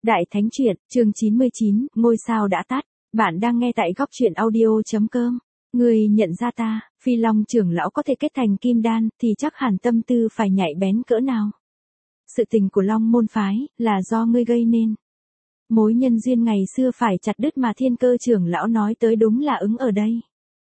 Đại Thánh Truyện, chương 99, ngôi sao đã tắt. Bạn đang nghe tại góc truyện audio.com. Người nhận ra ta, Phi Long trưởng lão có thể kết thành kim đan, thì chắc hẳn tâm tư phải nhạy bén cỡ nào. Sự tình của Long môn phái, là do ngươi gây nên. Mối nhân duyên ngày xưa phải chặt đứt mà Thiên Cơ trưởng lão nói tới đúng là ứng ở đây.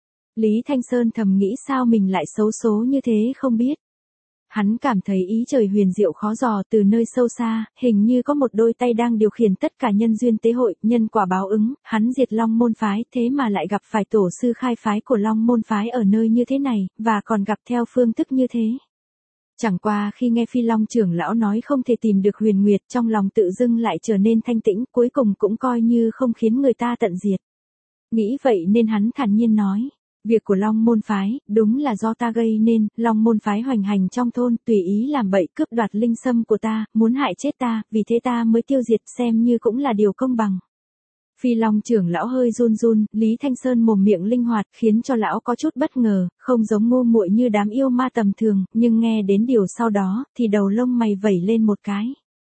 Lý Thanh Sơn thầm nghĩ sao mình lại xấu số như thế không biết. Hắn cảm thấy ý trời huyền diệu khó dò, từ nơi sâu xa, hình như có một đôi tay đang điều khiển tất cả nhân duyên tế hội, nhân quả báo ứng, hắn diệt Long môn phái, thế mà lại gặp phải tổ sư khai phái của Long môn phái ở nơi như thế này, và còn gặp theo phương thức như thế. Chẳng qua khi nghe Phi Long trưởng lão nói không thể tìm được Huyền Nguyệt, trong lòng tự dưng lại trở nên thanh tĩnh, cuối cùng cũng coi như không khiến người ta tận diệt. Nghĩ vậy nên hắn thản nhiên nói. Việc của Long môn phái, đúng là do ta gây nên, Long môn phái hoành hành trong thôn, tùy ý làm bậy cướp đoạt linh sâm của ta, muốn hại chết ta, vì thế ta mới tiêu diệt, xem như cũng là điều công bằng. Phi Long trưởng lão hơi run run, Lý Thanh Sơn mồm miệng linh hoạt, khiến cho lão có chút bất ngờ, không giống ngu muội như đám yêu ma tầm thường, nhưng nghe đến điều sau đó, thì đầu lông mày vẩy lên một cái.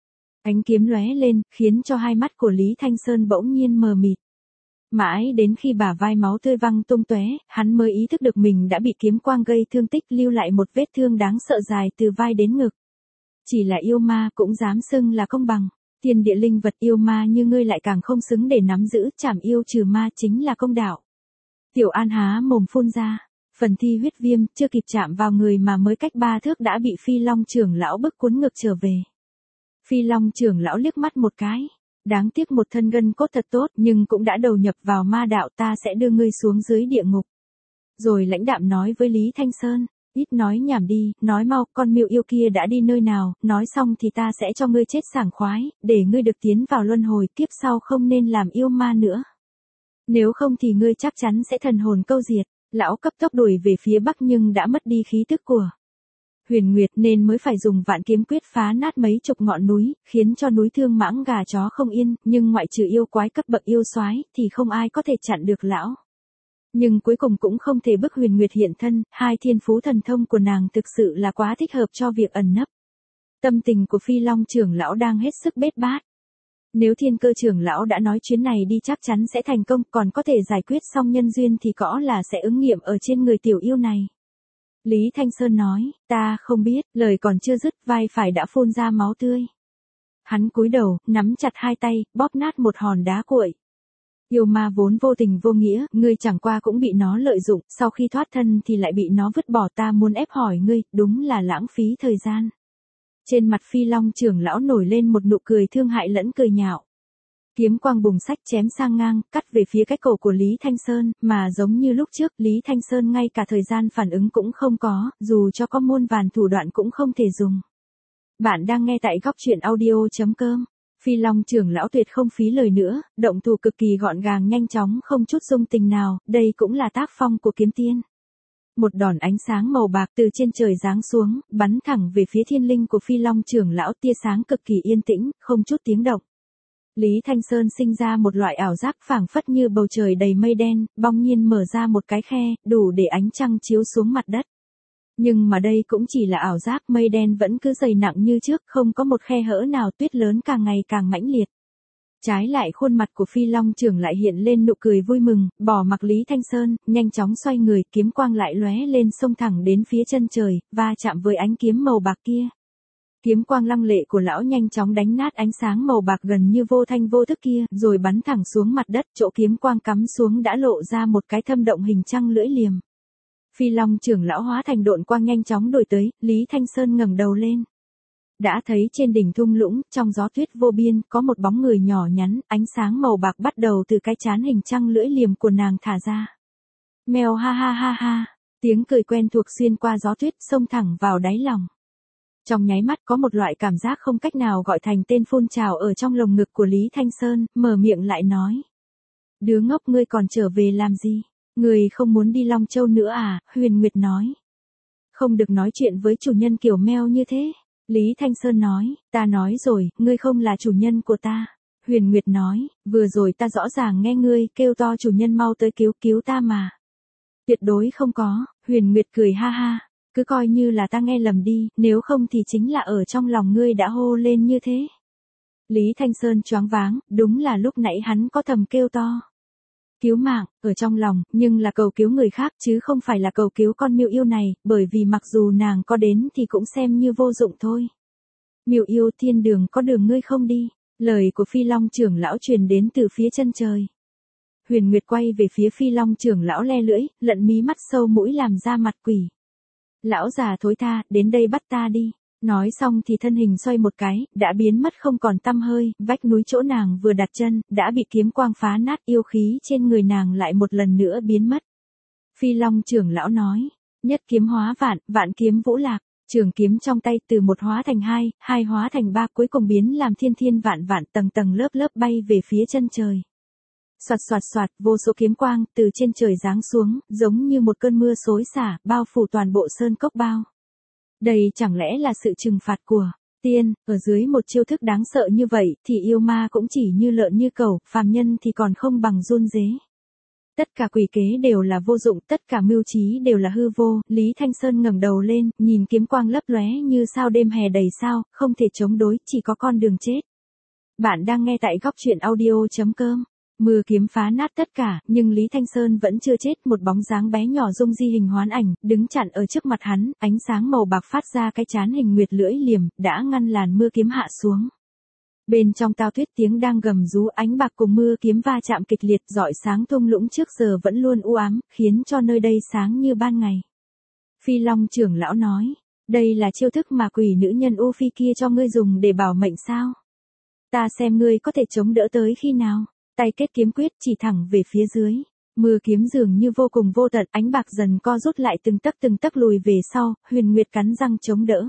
Ánh kiếm lóe lên, khiến cho hai mắt của Lý Thanh Sơn bỗng nhiên mờ mịt. Mãi đến khi bả vai máu tươi văng tung tóe, hắn mới ý thức được mình đã bị kiếm quang gây thương tích, lưu lại một vết thương đáng sợ dài từ vai đến ngực. Chỉ là yêu ma cũng dám xưng là công bằng. Thiên địa linh vật yêu ma như ngươi lại càng không xứng để nắm giữ, trảm yêu trừ ma chính là công đạo. Tiểu An há mồm phun ra, phần thi huyết viêm chưa kịp chạm vào người mà mới cách 3 thước đã bị Phi Long trưởng lão bức cuốn ngược trở về. Phi Long trưởng lão liếc mắt một cái. Đáng tiếc một thân gân cốt thật tốt, nhưng cũng đã đầu nhập vào ma đạo, ta sẽ đưa ngươi xuống dưới địa ngục. Rồi lãnh đạm nói với Lý Thanh Sơn, ít nói nhảm đi, nói mau, con miêu yêu kia đã đi nơi nào, nói xong thì ta sẽ cho ngươi chết sảng khoái, để ngươi được tiến vào luân hồi, kiếp sau không nên làm yêu ma nữa. Nếu không thì ngươi chắc chắn sẽ thần hồn câu diệt. Lão cấp tốc đuổi về phía bắc nhưng đã mất đi khí tức của Huyền Nguyệt nên mới phải dùng vạn kiếm quyết phá nát mấy chục ngọn núi, khiến cho núi thương mãng gà chó không yên, nhưng ngoại trừ yêu quái cấp bậc yêu soái thì không ai có thể chặn được lão. Nhưng cuối cùng cũng không thể bức Huyền Nguyệt hiện thân, hai thiên phú thần thông của nàng thực sự là quá thích hợp cho việc ẩn nấp. Tâm tình của Phi Long trưởng lão đang hết sức bết bát. Nếu Thiên Cơ trưởng lão đã nói chuyến này đi chắc chắn sẽ thành công, còn có thể giải quyết xong nhân duyên thì có là sẽ ứng nghiệm ở trên người tiểu yêu này. Lý Thanh Sơn nói, ta không biết, lời còn chưa dứt, vai phải đã phun ra máu tươi. Hắn cúi đầu, nắm chặt hai tay, bóp nát một hòn đá cuội. Yêu ma vốn vô tình vô nghĩa, ngươi chẳng qua cũng bị nó lợi dụng, sau khi thoát thân thì lại bị nó vứt bỏ, ta muốn ép hỏi ngươi, đúng là lãng phí thời gian. Trên mặt Phi Long trưởng lão nổi lên một nụ cười thương hại lẫn cười nhạo. Kiếm quang bùng sách chém sang ngang, cắt về phía cái cổ của Lý Thanh Sơn, mà giống như lúc trước, Lý Thanh Sơn ngay cả thời gian phản ứng cũng không có, dù cho có muôn vàn thủ đoạn cũng không thể dùng. Bạn đang nghe tại góc truyện audio.com. Phi Long trưởng lão tuyệt không phí lời nữa, động thủ cực kỳ gọn gàng nhanh chóng không chút dung tình nào, đây cũng là tác phong của kiếm tiên. Một đòn ánh sáng màu bạc từ trên trời giáng xuống, bắn thẳng về phía thiên linh của Phi Long trưởng lão, tia sáng cực kỳ yên tĩnh, không chút tiếng động. Lý Thanh Sơn sinh ra một loại ảo giác phảng phất như bầu trời đầy mây đen, bỗng nhiên mở ra một cái khe, đủ để ánh trăng chiếu xuống mặt đất. Nhưng mà đây cũng chỉ là ảo giác, mây đen vẫn cứ dày nặng như trước, không có một khe hở nào, tuyết lớn càng ngày càng mãnh liệt. Trái lại khuôn mặt của Phi Long trưởng lại hiện lên nụ cười vui mừng, bỏ mặc Lý Thanh Sơn, nhanh chóng xoay người, kiếm quang lại lóe lên xông thẳng đến phía chân trời, va chạm với ánh kiếm màu bạc kia. Kiếm quang lăng lệ của lão nhanh chóng đánh nát ánh sáng màu bạc gần như vô thanh vô thức kia, rồi bắn thẳng xuống mặt đất, chỗ kiếm quang cắm xuống đã lộ ra một cái thâm động hình trăng lưỡi liềm. Phi Long trưởng lão hóa thành độn quang nhanh chóng đuổi tới, Lý Thanh Sơn ngẩng đầu lên. Đã thấy trên đỉnh thung lũng, trong gió tuyết vô biên, có một bóng người nhỏ nhắn, ánh sáng màu bạc bắt đầu từ cái trán hình trăng lưỡi liềm của nàng thả ra. Mèo ha ha ha ha, tiếng cười quen thuộc xuyên qua gió tuyết xông thẳng vào đáy lòng. Trong nháy mắt có một loại cảm giác không cách nào gọi thành tên phun trào ở trong lồng ngực của Lý Thanh Sơn, mở miệng lại nói. Đứa ngốc, ngươi còn trở về làm gì? Ngươi không muốn đi Long Châu nữa à? Huyền Nguyệt nói. Không được nói chuyện với chủ nhân kiểu mèo như thế. Lý Thanh Sơn nói, ta nói rồi, ngươi không là chủ nhân của ta. Huyền Nguyệt nói, vừa rồi ta rõ ràng nghe ngươi kêu to chủ nhân mau tới cứu ta mà. Tuyệt đối không có, Huyền Nguyệt cười ha ha. Cứ coi như là ta nghe lầm đi, nếu không thì chính là ở trong lòng ngươi đã hô lên như thế. Lý Thanh Sơn choáng váng, đúng là lúc nãy hắn có thầm kêu to. Cứu mạng, ở trong lòng, nhưng là cầu cứu người khác chứ không phải là cầu cứu con Miêu Yêu này, bởi vì mặc dù nàng có đến thì cũng xem như vô dụng thôi. Miêu Yêu, thiên đường có đường ngươi không đi. Lời của Phi Long trưởng lão truyền đến từ phía chân trời. Huyền Nguyệt quay về phía Phi Long trưởng lão le lưỡi, lận mí mắt sâu mũi làm ra mặt quỷ. Lão già thối tha, đến đây bắt ta đi. Nói xong thì thân hình xoay một cái, đã biến mất không còn tăm hơi, vách núi chỗ nàng vừa đặt chân, đã bị kiếm quang phá nát, yêu khí trên người nàng lại một lần nữa biến mất. Phi Long trưởng lão nói, nhất kiếm hóa vạn, vạn kiếm vũ lạc, trường kiếm trong tay từ một hóa thành hai, hai hóa thành ba, cuối cùng biến làm thiên thiên vạn vạn tầng tầng lớp lớp bay về phía chân trời. Soạt soạt soạt, vô số kiếm quang từ trên trời giáng xuống, giống như một cơn mưa xối xả, bao phủ toàn bộ sơn cốc bao. Đây chẳng lẽ là sự trừng phạt của tiên, ở dưới một chiêu thức đáng sợ như vậy thì yêu ma cũng chỉ như lợn như cẩu, phàm nhân thì còn không bằng run rế. Tất cả quỷ kế đều là vô dụng, tất cả mưu trí đều là hư vô. Lý Thanh Sơn ngẩng đầu lên, nhìn kiếm quang lấp lóe như sao đêm hè đầy sao, không thể chống đối, chỉ có con đường chết. Bạn đang nghe tại góc truyện audio.com. Mưa kiếm phá nát tất cả, nhưng Lý Thanh Sơn vẫn chưa chết, một bóng dáng bé nhỏ dung di hình hoán ảnh, đứng chặn ở trước mặt hắn, ánh sáng màu bạc phát ra cái chán hình nguyệt lưỡi liềm, đã ngăn làn mưa kiếm hạ xuống. Bên trong Tao Tuyết tiếng đang gầm rú, ánh bạc cùng mưa kiếm va chạm kịch liệt, rọi sáng thung lũng trước giờ vẫn luôn u ám, khiến cho nơi đây sáng như ban ngày. Phi Long trưởng lão nói, đây là chiêu thức mà quỷ nữ nhân U Phi kia cho ngươi dùng để bảo mệnh sao? Ta xem ngươi có thể chống đỡ tới khi nào? Tay kết kiếm quyết chỉ thẳng về phía dưới. Mưa kiếm dường như vô cùng vô tận, ánh bạc dần co rút lại từng tấc lùi về sau, Huyền Nguyệt cắn răng chống đỡ.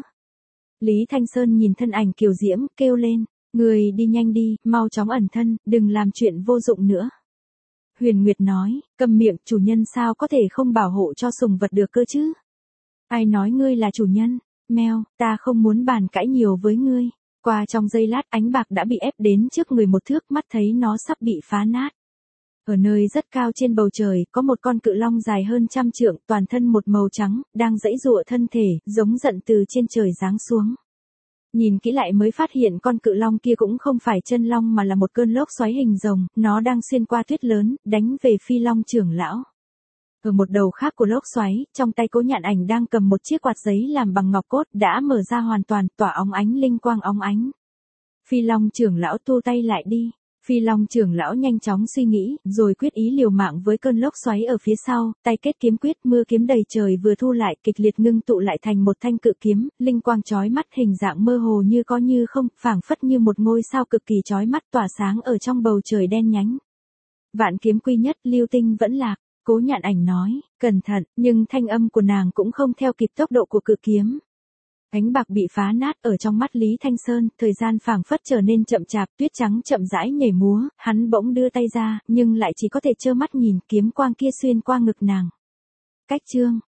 Lý Thanh Sơn nhìn thân ảnh kiều diễm, kêu lên, người đi nhanh đi, mau chóng ẩn thân, đừng làm chuyện vô dụng nữa. Huyền Nguyệt nói, câm miệng, chủ nhân sao có thể không bảo hộ cho sùng vật được cơ chứ? Ai nói ngươi là chủ nhân? Mèo, ta không muốn bàn cãi nhiều với ngươi. Qua trong giây lát, ánh bạc đã bị ép đến trước người một thước, mắt thấy nó sắp bị phá nát. Ở nơi rất cao trên bầu trời, có một con cự long dài hơn 100 trượng, toàn thân một màu trắng, đang giãy giụa thân thể, giống giận từ trên trời giáng xuống. Nhìn kỹ lại mới phát hiện con cự long kia cũng không phải chân long mà là một cơn lốc xoáy hình rồng, nó đang xuyên qua tuyết lớn, đánh về Phi Long trưởng lão. Ở một đầu khác của lốc xoáy, trong tay Cố Nhạn Ảnh đang cầm một chiếc quạt giấy làm bằng ngọc cốt, đã mở ra hoàn toàn, tỏa óng ánh linh quang óng ánh. Phi Long trưởng lão thu tay lại đi. Phi Long trưởng lão nhanh chóng suy nghĩ, rồi quyết ý liều mạng với cơn lốc xoáy ở phía sau, tay kết kiếm quyết, mưa kiếm đầy trời vừa thu lại, kịch liệt ngưng tụ lại thành một thanh cự kiếm, linh quang chói mắt, hình dạng mơ hồ như có như không, phảng phất như một ngôi sao cực kỳ chói mắt tỏa sáng ở trong bầu trời đen nhánh. Vạn kiếm quy nhất, lưu tinh vẫn lạc. Cố Nhạn Ảnh nói, cẩn thận, nhưng thanh âm của nàng cũng không theo kịp tốc độ của cự kiếm. Ánh bạc bị phá nát ở trong mắt Lý Thanh Sơn, thời gian phảng phất trở nên chậm chạp, tuyết trắng chậm rãi nhảy múa, hắn bỗng đưa tay ra, nhưng lại chỉ có thể trơ mắt nhìn kiếm quang kia xuyên qua ngực nàng. Cách chương